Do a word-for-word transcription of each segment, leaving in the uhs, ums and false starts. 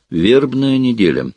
Вербная неделя.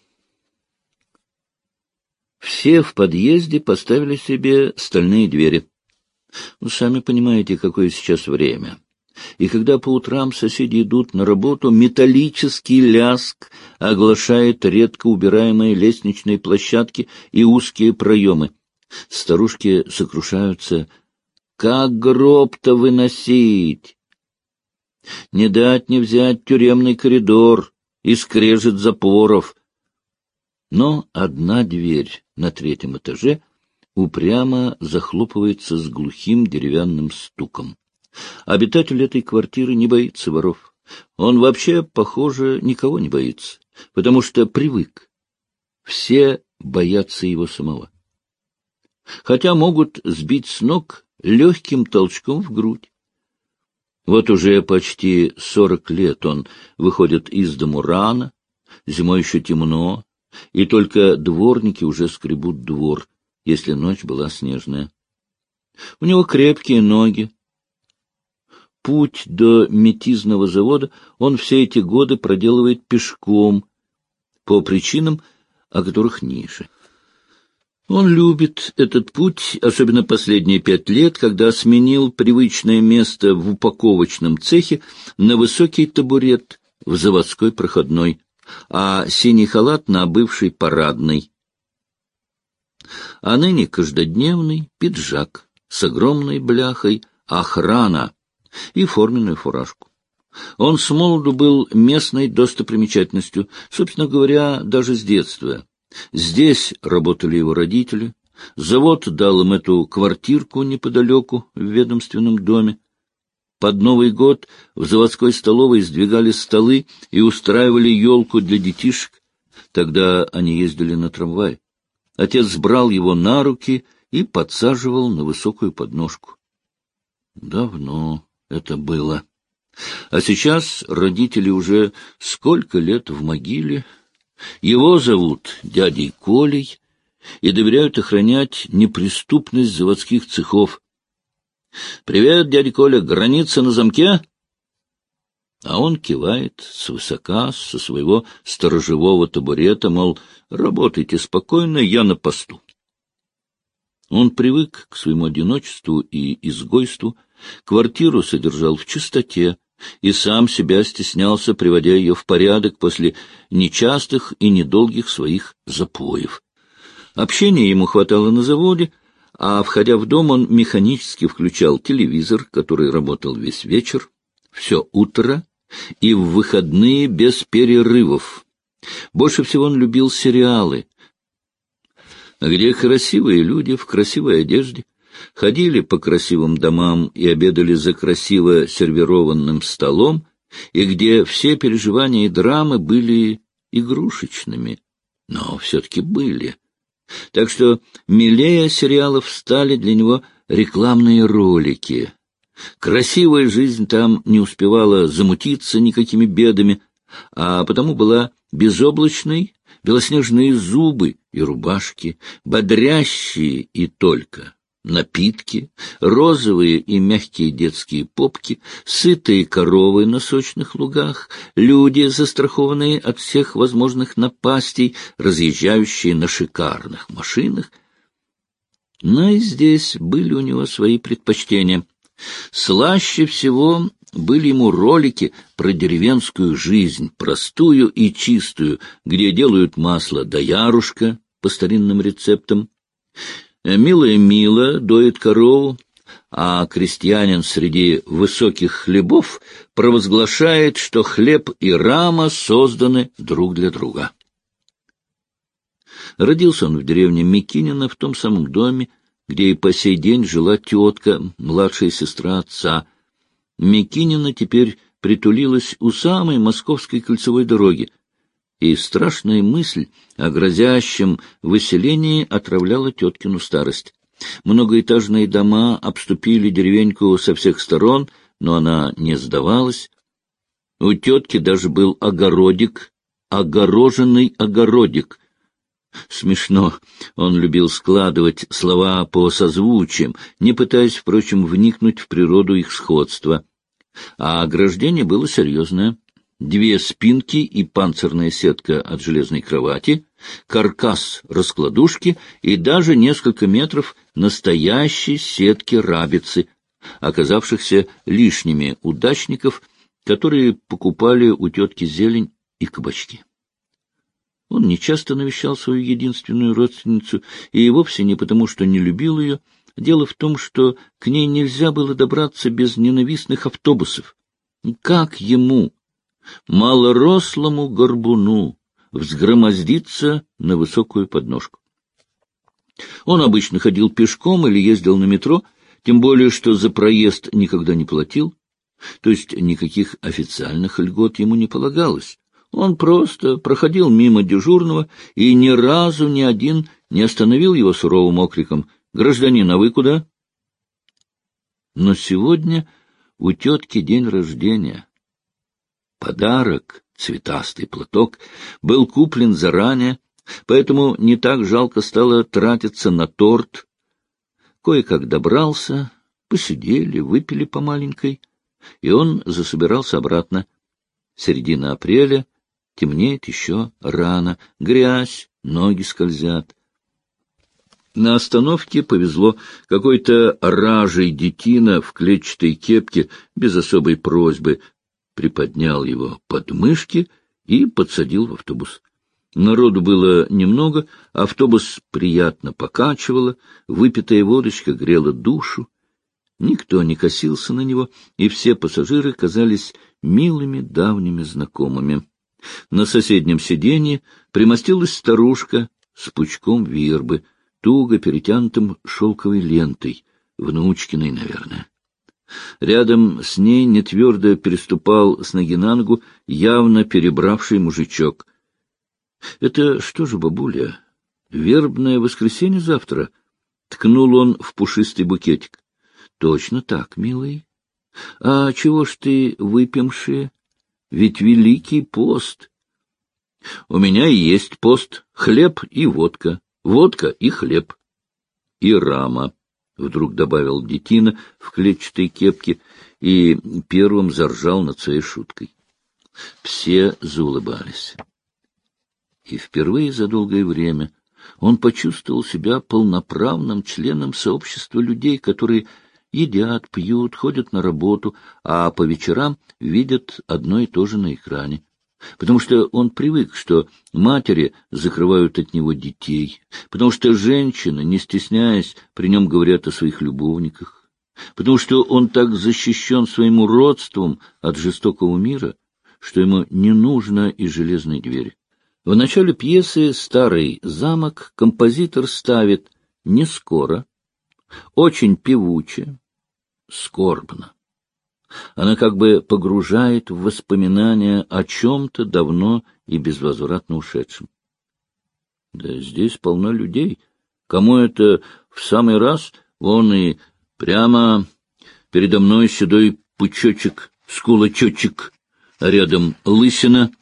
Все в подъезде поставили себе стальные двери. Вы сами понимаете, какое сейчас время. И когда по утрам соседи идут на работу, металлический лязг оглашает редко убираемые лестничные площадки и узкие проемы. Старушки сокрушаются: как гроб-то выносить? Не дать не взять тюремный коридор и скрежет запоров. Но одна дверь на третьем этаже упрямо захлопывается с глухим деревянным стуком. Обитатель этой квартиры не боится воров. Он вообще, похоже, никого не боится, потому что привык. Все боятся его самого. Хотя могут сбить с ног легким толчком в грудь. Вот уже почти сорок лет он выходит из дому рано, зимой еще темно, и только дворники уже скребут двор, если ночь была снежная. У него крепкие ноги. Путь до метизного завода он все эти годы проделывает пешком, по причинам, о которых ниже. Он любит этот путь, особенно последние пять лет, когда сменил привычное место в упаковочном цехе на высокий табурет в заводской проходной, а синий халат на бывшей парадной. А ныне каждодневный пиджак с огромной бляхой «Охрана» и форменную фуражку. Он с молоду был местной достопримечательностью, собственно говоря, даже с детства. Здесь работали его родители, завод дал им эту квартирку неподалеку в ведомственном доме. Под Новый год в заводской столовой сдвигали столы и устраивали елку для детишек. Тогда они ездили на трамвае. Отец брал его на руки и подсаживал на высокую подножку. Давно это было. А сейчас родители уже сколько лет в могиле. Его зовут дядей Колей и доверяют охранять неприступность заводских цехов. «Привет, дядя Коля, граница на замке?» А он кивает свысока, со своего сторожевого табурета, мол, работайте спокойно, я на посту. Он привык к своему одиночеству и изгойству, квартиру содержал в чистоте и сам себя стеснялся, приводя ее в порядок после нечастых и недолгих своих запоев. Общения ему хватало на заводе, а, входя в дом, он механически включал телевизор, который работал весь вечер, все утро и в выходные без перерывов. Больше всего он любил сериалы, где красивые люди в красивой одежде ходили по красивым домам и обедали за красиво сервированным столом, и где все переживания и драмы были игрушечными, но все-таки были. Так что милее сериалов стали для него рекламные ролики. Красивая жизнь там не успевала замутиться никакими бедами, а потому была безоблачной, белоснежные зубы и рубашки, бодрящие и только напитки, розовые и мягкие детские попки, сытые коровы на сочных лугах, люди, застрахованные от всех возможных напастей, разъезжающие на шикарных машинах. Но и здесь были у него свои предпочтения. Слаще всего были ему ролики про деревенскую жизнь, простую и чистую, где делают масло доярушка по старинным рецептам. Милая Мила доит корову, а крестьянин среди высоких хлебов провозглашает, что хлеб и рама созданы друг для друга. Родился он в деревне Микинино, в том самом доме, где и по сей день жила тетка, младшая сестра отца. Микинино теперь притулилась у самой московской кольцевой дороги, и страшная мысль о грозящем выселении отравляла теткину старость. Многоэтажные дома обступили деревеньку со всех сторон, но она не сдавалась. У тетки даже был огородик, огороженный огородик. Смешно, он любил складывать слова по созвучиям, не пытаясь, впрочем, вникнуть в природу их сходства. А ограждение было серьезное. две спинки и панцирная сетка от железной кровати, каркас раскладушки и даже несколько метров настоящей сетки рабицы, оказавшихся лишними у дачников, которые покупали у тетки зелень и кабачки. Он нечасто навещал свою единственную родственницу, и вовсе не потому, что не любил ее. Дело в том, что к ней нельзя было добраться без ненавистных автобусов. Как ему, малорослому горбуну, взгромоздиться на высокую подножку? Он обычно ходил пешком или ездил на метро, тем более, что за проезд никогда не платил, то есть никаких официальных льгот ему не полагалось. Он просто проходил мимо дежурного, и ни разу ни один не остановил его суровым окриком: «Гражданин, а вы куда?» Но сегодня у тетки день рождения. Подарок, цветастый платок, был куплен заранее, поэтому не так жалко стало тратиться на торт. Кое-как добрался, посидели, выпили по маленькой, и он засобирался обратно. Середина апреля, темнеет еще рано, грязь, ноги скользят. На остановке повезло. Какой-то ражей детина в клетчатой кепке без особой просьбы приподнял его под мышки и подсадил в автобус. Народу было немного, автобус приятно покачивало, выпитая водочка грела душу. Никто не косился на него, и все пассажиры казались милыми давними знакомыми. На соседнем сиденье примостилась старушка с пучком вербы, туго перетянутым шелковой лентой, внучкиной, наверное. Рядом с ней нетвердо переступал с ноги на ногу явно перебравший мужичок. — Это что же, бабуля, вербное воскресенье завтра? — ткнул он в пушистый букетик. — Точно так, милый. — А чего ж ты выпьемши? Ведь Великий пост. — У меня и есть пост, хлеб и водка. Водка и хлеб. И рама, — вдруг добавил детина в клетчатой кепке и первым заржал над своей шуткой. Все заулыбались. И впервые за долгое время он почувствовал себя полноправным членом сообщества людей, которые едят, пьют, ходят на работу, а по вечерам видят одно и то же на экране. Потому что он привык, что матери закрывают от него детей, потому что женщины, не стесняясь, при нем говорят о своих любовниках, потому что он так защищен своим уродством от жестокого мира, что ему не нужно и железной двери. В начале пьесы «Старый замок» композитор ставит не скоро, очень певуче, скорбно. Она как бы погружает в воспоминания о чем-то давно и безвозвратно ушедшем. Да здесь полно людей. Кому это в самый раз? Вон и прямо передо мной седой пучочек, скулочочек, а рядом лысина.